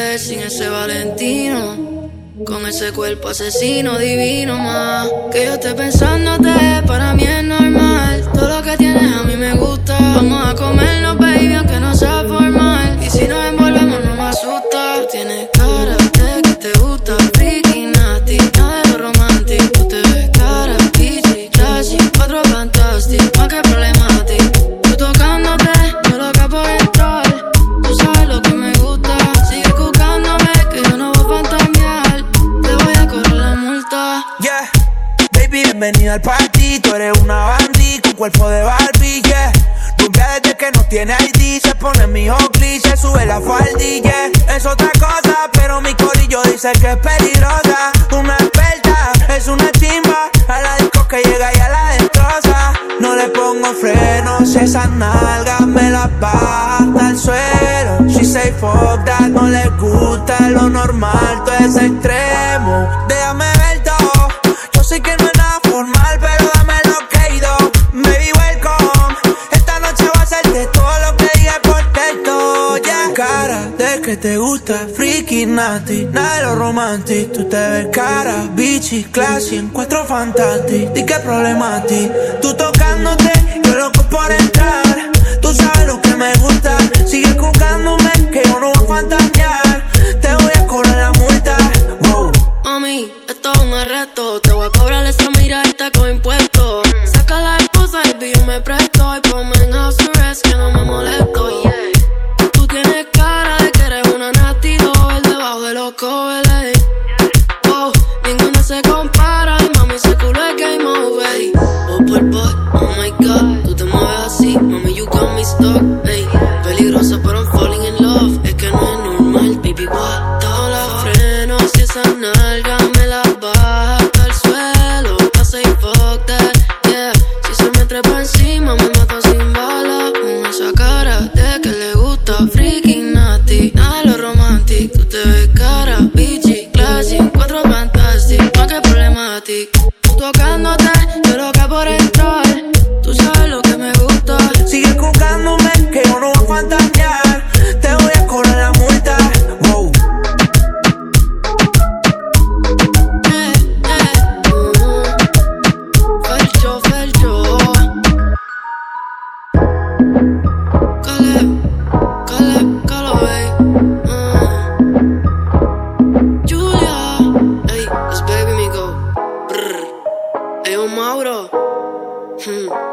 mujer sin ese Valentino, con ese cuerpo asesino divino más. Que yo esté pensándote, para mí es normal. Todo lo que tienes a mí me gusta. Vamos a comernos, baby, aunque no sea formal. Y si nos envolvemos no me asusta. Tú tienes cara de que te gusta, freaky, nasty, nada de lo romántico. Tú te ves cara, bitchy, classy, cuatro fantastic, más que problemático. Tú tocándote, yo loca por entrar. Tú sabes lo que me gusta. Sigue buscándome, que yo no voy a fantamear. Te voy a correr la multa. Yeah, baby, bienvenida al party. Tú eres una bandit con cuerpo de Barbie, yeah. Rubia desde que no tiene ID. Se pone mi Oakley, se sube la faldilla. Es otra cosa, pero mi corillo dice que es peligrosa. Una experta, es una chimba. A la disco que llega y a la destroza. No le pongo frenos, esas nalgas me las baja hasta el suelo. She say fuck that, no le gusta lo normal, todo es extremo. Déjame ver todo, yo sé que no es nada formal, pero dame lo que he ido. Baby, welcome, esta noche va a ser de todo lo que diga por texto, yeah. Cara de que te gusta, freaky, nasty, nada de lo romántico. Tú te ves cara, bitchy, classy, encuentro fantástico. Di que problema a ti, tú tocándote, yo loco por entrar. Tú sabes lo que me gusta, sigue buscándome, que yo no voy a fantasear. Te voy a cobrar la multa, wow. Mami, esto es un arresto. Te voy a cobrar esa mirada con impuestos. Saca la esposa y yo me presto. Y ponme en house arrest que no me molesto, yeah. Tú tienes cara de que eres una nasty doll debajo de los covers, oh, ninguna se compara. Y mami, ese culo es game over. Oh, por boy, oh my god. Tú te mueves así, mami, you got me stuck, ey. Peligrosa, pero I'm falling in love. Es que no es normal, baby, what? Todos los frenos y esa nalga me la baja hasta el suelo. I say fuck that, yeah. Si se me trepa encima, me mata sin bala. Con esa cara de que le gusta, freaky, nasty, nada de lo romántico. Tú te ves cara, bitchy, classy, cuatro fantastic, más que problemático. Tú tocándote, yo loca por entrar. Tú sabes lo que me gusta. Sigue buscándome, que yo no voy a fantasear. Te voy a cobrar la multa, wow. Felcho. Caleb, Julia, ey, it's baby Migo. Brr. Ey, un Mauro.